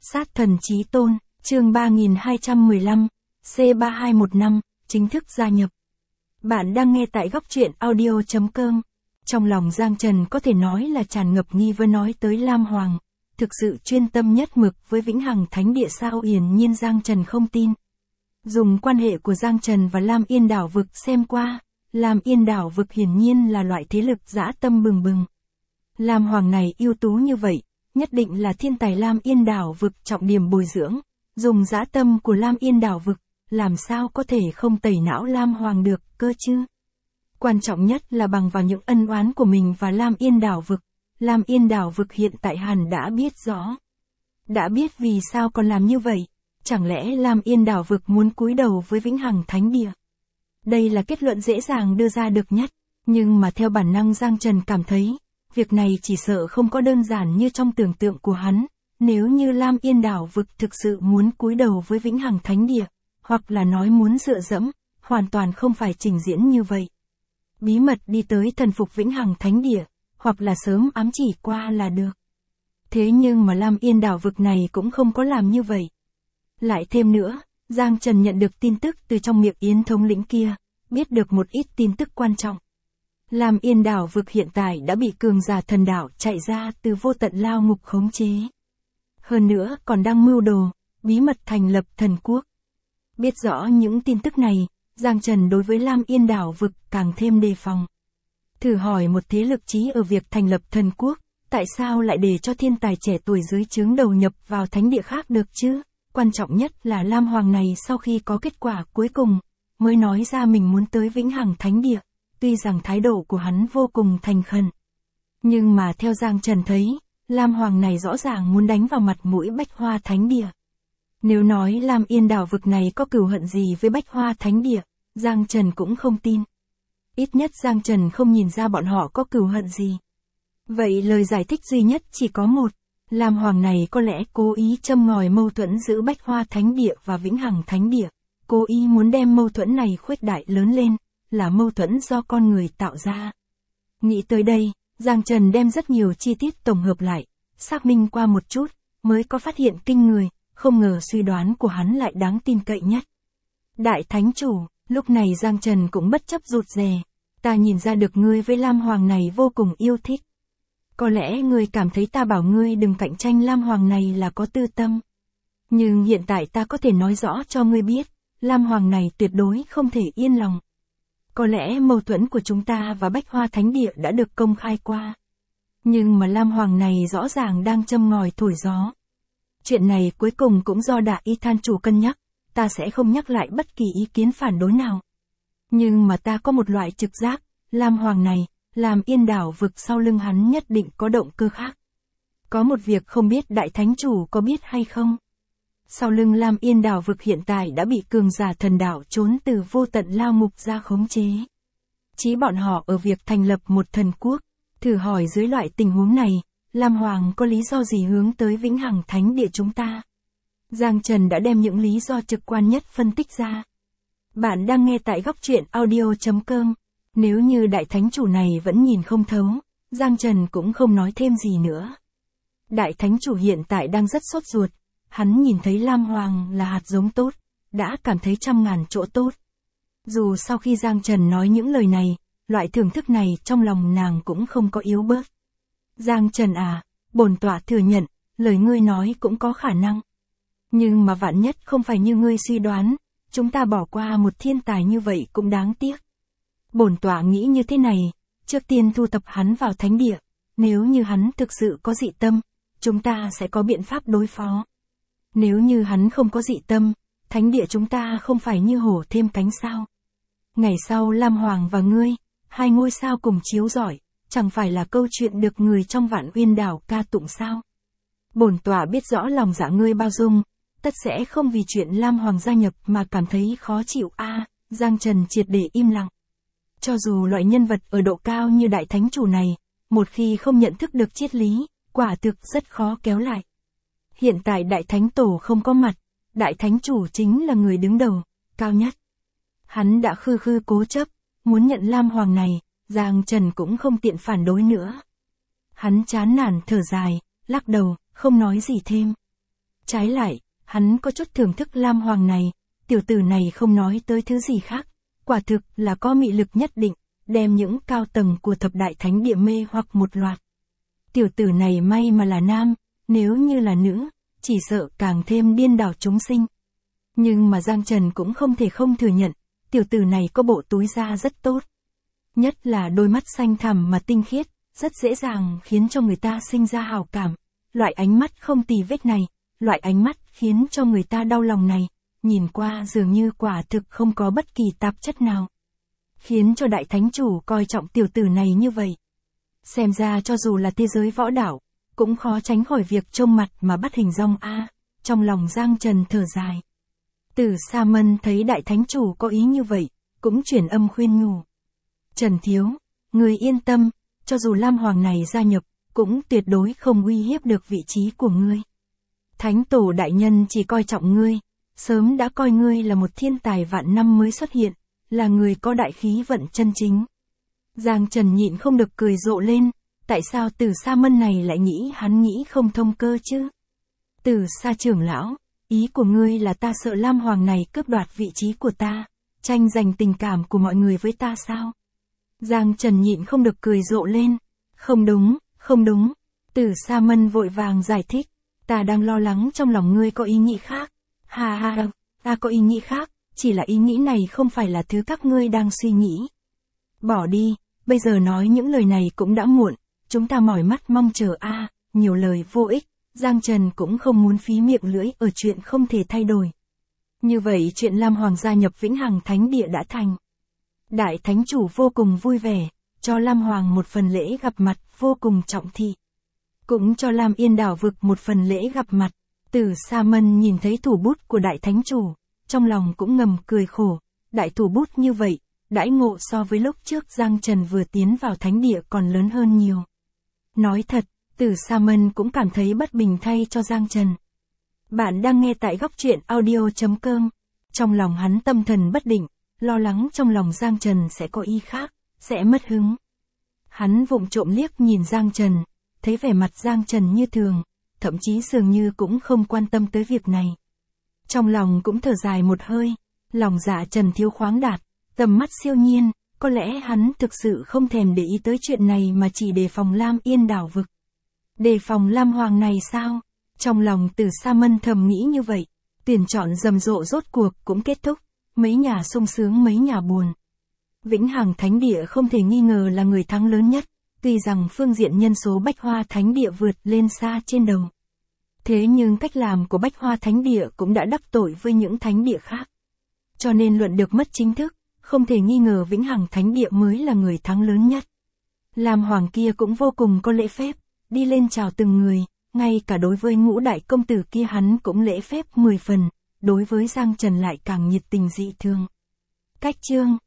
Sát thần chí tôn, chương 3215, C3215, chính thức gia nhập. Bạn đang nghe tại góc truyện audio.com. Trong lòng Giang Trần có thể nói là tràn ngập nghi vấn nói tới Lam Hoàng. Thực sự chuyên tâm nhất mực với Vĩnh Hằng Thánh Địa sao? Hiển nhiên Giang Trần không tin. Dùng quan hệ của Giang Trần và Lam Yên Đảo Vực xem qua, Lam Yên Đảo Vực hiển nhiên là loại thế lực dã tâm bừng bừng. Lam Hoàng này ưu tú như vậy, nhất định là thiên tài Lam Yên Đảo Vực trọng điểm bồi dưỡng, dùng dã tâm của Lam Yên Đảo Vực, làm sao có thể không tẩy não Lam Hoàng được cơ chứ? Quan trọng nhất là bằng vào những ân oán của mình và Lam Yên Đảo Vực, Lam Yên Đảo Vực hiện tại hẳn đã biết rõ. Đã biết vì sao còn làm như vậy, chẳng lẽ Lam Yên Đảo Vực muốn cúi đầu với Vĩnh Hằng Thánh Địa? Đây là kết luận dễ dàng đưa ra được nhất, nhưng mà theo bản năng Giang Trần cảm thấy, việc này chỉ sợ không có đơn giản như trong tưởng tượng của hắn. Nếu như Lam Yên Đảo Vực thực sự muốn cúi đầu với Vĩnh Hằng Thánh Địa, hoặc là nói muốn dựa dẫm, hoàn toàn không phải trình diễn như vậy. Bí mật đi tới thần phục Vĩnh Hằng Thánh Địa, hoặc là sớm ám chỉ qua là được. Thế nhưng mà Lam Yên Đảo Vực này cũng không có làm như vậy. Lại thêm nữa, Giang Trần nhận được tin tức từ trong miệng Yến thống lĩnh kia, biết được một ít tin tức quan trọng. Lam Yên Đảo Vực hiện tại đã bị cường giả thần đạo chạy ra từ vô tận lao ngục khống chế. Hơn nữa còn đang mưu đồ, bí mật thành lập thần quốc. Biết rõ những tin tức này, Giang Trần đối với Lam Yên Đảo Vực càng thêm đề phòng. Thử hỏi một thế lực chí ở việc thành lập thần quốc, tại sao lại để cho thiên tài trẻ tuổi dưới trướng đầu nhập vào thánh địa khác được chứ? Quan trọng nhất là Lam Hoàng này sau khi có kết quả cuối cùng, mới nói ra mình muốn tới Vĩnh Hằng Thánh Địa. Tuy rằng thái độ của hắn vô cùng thành khẩn. Nhưng mà theo Giang Trần thấy, Lam Hoàng này rõ ràng muốn đánh vào mặt mũi Bách Hoa Thánh Địa. Nếu nói Lam Yên Đảo Vực này có cừu hận gì với Bách Hoa Thánh Địa, Giang Trần cũng không tin. Ít nhất Giang Trần không nhìn ra bọn họ có cừu hận gì. Vậy lời giải thích duy nhất chỉ có một, Lam Hoàng này có lẽ cố ý châm ngòi mâu thuẫn giữa Bách Hoa Thánh Địa và Vĩnh Hằng Thánh Địa, cố ý muốn đem mâu thuẫn này khuếch đại lớn lên, là mâu thuẫn do con người tạo ra. Nghĩ tới đây, Giang Trần đem rất nhiều chi tiết tổng hợp lại, xác minh qua một chút, mới có phát hiện kinh người, không ngờ suy đoán của hắn lại đáng tin cậy nhất. Đại Thánh Chủ, lúc này Giang Trần cũng bất chấp rụt rè, ta nhìn ra được ngươi với Lam Hoàng này vô cùng yêu thích. Có lẽ ngươi cảm thấy ta bảo ngươi đừng cạnh tranh Lam Hoàng này là có tư tâm. Nhưng hiện tại ta có thể nói rõ cho ngươi biết, Lam Hoàng này tuyệt đối không thể yên lòng. Có lẽ mâu thuẫn của chúng ta và Bách Hoa Thánh Địa đã được công khai qua. Nhưng mà Lam Hoàng này rõ ràng đang châm ngòi thổi gió. Chuyện này cuối cùng cũng do Đại Y Than Chủ cân nhắc, ta sẽ không nhắc lại bất kỳ ý kiến phản đối nào. Nhưng mà ta có một loại trực giác, Lam Hoàng này, Lam Yên Đảo Vực sau lưng hắn nhất định có động cơ khác. Có một việc không biết Đại Thánh Chủ có biết hay không? Sau lưng Lam Yên Đảo Vực hiện tại đã bị cường giả thần đạo trốn từ vô tận lao ngục ra khống chế. Chí bọn họ ở việc thành lập một thần quốc. Thử hỏi dưới loại tình huống này, Lam Hoàng có lý do gì hướng tới Vĩnh Hằng Thánh Địa chúng ta? Giang Trần đã đem những lý do trực quan nhất phân tích ra. Bạn đang nghe tại góc truyện audio.com. Nếu như Đại Thánh Chủ này vẫn nhìn không thấu, Giang Trần cũng không nói thêm gì nữa. Đại Thánh Chủ hiện tại đang rất sốt ruột. Hắn nhìn thấy Lam Hoàng là hạt giống tốt, đã cảm thấy trăm ngàn chỗ tốt. Dù sau khi Giang Trần nói những lời này, loại thưởng thức này trong lòng nàng cũng không có yếu bớt. Giang Trần à, bổn tọa thừa nhận, lời ngươi nói cũng có khả năng. Nhưng mà vạn nhất không phải như ngươi suy đoán, chúng ta bỏ qua một thiên tài như vậy cũng đáng tiếc. Bổn tọa nghĩ như thế này, trước tiên thu tập hắn vào thánh địa, nếu như hắn thực sự có dị tâm, chúng ta sẽ có biện pháp đối phó. Nếu như hắn không có dị tâm, thánh địa chúng ta không phải như hổ thêm cánh sao. Ngày sau Lam Hoàng và ngươi, hai ngôi sao cùng chiếu rọi, chẳng phải là câu chuyện được người trong Vạn Uyên Đảo ca tụng sao. Bổn tọa biết rõ lòng dạ ngươi bao dung, tất sẽ không vì chuyện Lam Hoàng gia nhập mà cảm thấy khó chịu Giang Trần triệt để im lặng. Cho dù loại nhân vật ở độ cao như Đại Thánh Chủ này, một khi không nhận thức được triết lý, quả thực rất khó kéo lại. Hiện tại Đại Thánh Tổ không có mặt, Đại Thánh Chủ chính là người đứng đầu, cao nhất. Hắn đã khư cố chấp, muốn nhận Lam Hoàng này, Giang Trần cũng không tiện phản đối nữa. Hắn chán nản thở dài, lắc đầu, không nói gì thêm. Trái lại, hắn có chút thưởng thức Lam Hoàng này, tiểu tử này không nói tới thứ gì khác, quả thực là có mị lực nhất định, đem những cao tầng của thập đại thánh địa mê hoặc một loạt. Tiểu tử này may mà là nam, nếu như là nữ, chỉ sợ càng thêm điên đảo chúng sinh. Nhưng mà Giang Trần cũng không thể không thừa nhận, tiểu tử này có bộ túi da rất tốt. Nhất là đôi mắt xanh thẳm mà tinh khiết, rất dễ dàng khiến cho người ta sinh ra hảo cảm. Loại ánh mắt không tì vết này, loại ánh mắt khiến cho người ta đau lòng này, nhìn qua dường như quả thực không có bất kỳ tạp chất nào. Khiến cho đại thánh chủ coi trọng tiểu tử này như vậy. Xem ra cho dù là thế giới võ đạo, cũng khó tránh khỏi việc trông mặt mà bắt hình dong a. Trong lòng Giang Trần thở dài. Tử Sa Mân thấy đại thánh chủ có ý như vậy, cũng chuyển âm khuyên nhủ. Trần Thiếu, người yên tâm, cho dù Lam Hoàng này gia nhập, cũng tuyệt đối không uy hiếp được vị trí của ngươi. Thánh tổ đại nhân chỉ coi trọng ngươi, sớm đã coi ngươi là một thiên tài vạn năm mới xuất hiện, là người có đại khí vận chân chính. Giang Trần nhịn không được cười rộ lên, tại sao Tử Sa Mân này lại nghĩ hắn nghĩ không thông cơ chứ? Tử Sa trưởng lão, ý của ngươi là ta sợ Lam Hoàng này cướp đoạt vị trí của ta, tranh giành tình cảm của mọi người với ta sao? Giang Trần nhịn không được cười rộ lên, không đúng, không đúng. Tử Sa Mân vội vàng giải thích, ta đang lo lắng trong lòng ngươi có ý nghĩ khác. Ha ha, ta có ý nghĩ khác, chỉ là ý nghĩ này không phải là thứ các ngươi đang suy nghĩ. Bỏ đi, bây giờ nói những lời này cũng đã muộn, chúng ta mỏi mắt mong chờ a, nhiều lời vô ích, Giang Trần cũng không muốn phí miệng lưỡi ở chuyện không thể thay đổi. Như vậy chuyện Lam Hoàng gia nhập Vĩnh Hằng Thánh Địa đã thành. Đại Thánh Chủ vô cùng vui vẻ, cho Lam Hoàng một phần lễ gặp mặt vô cùng trọng thị. Cũng cho Lam Yên Đảo vực một phần lễ gặp mặt. Tử Sa Mân nhìn thấy thủ bút của Đại Thánh Chủ, trong lòng cũng ngầm cười khổ, đại thủ bút như vậy, đãi ngộ so với lúc trước Giang Trần vừa tiến vào Thánh Địa còn lớn hơn nhiều. Nói thật, Tử Sa Mân cũng cảm thấy bất bình thay cho Giang Trần. Bạn đang nghe tại góc truyện audio.com. Trong lòng hắn tâm thần bất định, lo lắng trong lòng Giang Trần sẽ có ý khác, sẽ mất hứng. Hắn vụng trộm liếc nhìn Giang Trần, thấy vẻ mặt Giang Trần như thường, thậm chí dường như cũng không quan tâm tới việc này. Trong lòng cũng thở dài một hơi, lòng dạ Trần Thiếu khoáng đạt, tầm mắt siêu nhiên, có lẽ hắn thực sự không thèm để ý tới chuyện này mà chỉ đề phòng Lam Yên Đảo vực. Đề phòng Lam Hoàng này sao? Trong lòng Tử Sa Mân thầm nghĩ như vậy, tuyển chọn rầm rộ rốt cuộc cũng kết thúc, mấy nhà sung sướng mấy nhà buồn. Vĩnh Hằng Thánh Địa không thể nghi ngờ là người thắng lớn nhất, tuy rằng phương diện nhân số Bách Hoa Thánh Địa vượt lên xa trên đầu. Thế nhưng cách làm của Bách Hoa Thánh Địa cũng đã đắc tội với những thánh địa khác. Cho nên luận được mất chính thức, không thể nghi ngờ Vĩnh Hằng Thánh Địa mới là người thắng lớn nhất. Lam Hoàng kia cũng vô cùng có lễ phép, đi lên chào từng người, ngay cả đối với Ngũ đại công tử kia hắn cũng lễ phép 10 phần, đối với Giang Trần lại càng nhiệt tình dị thường. Cách chương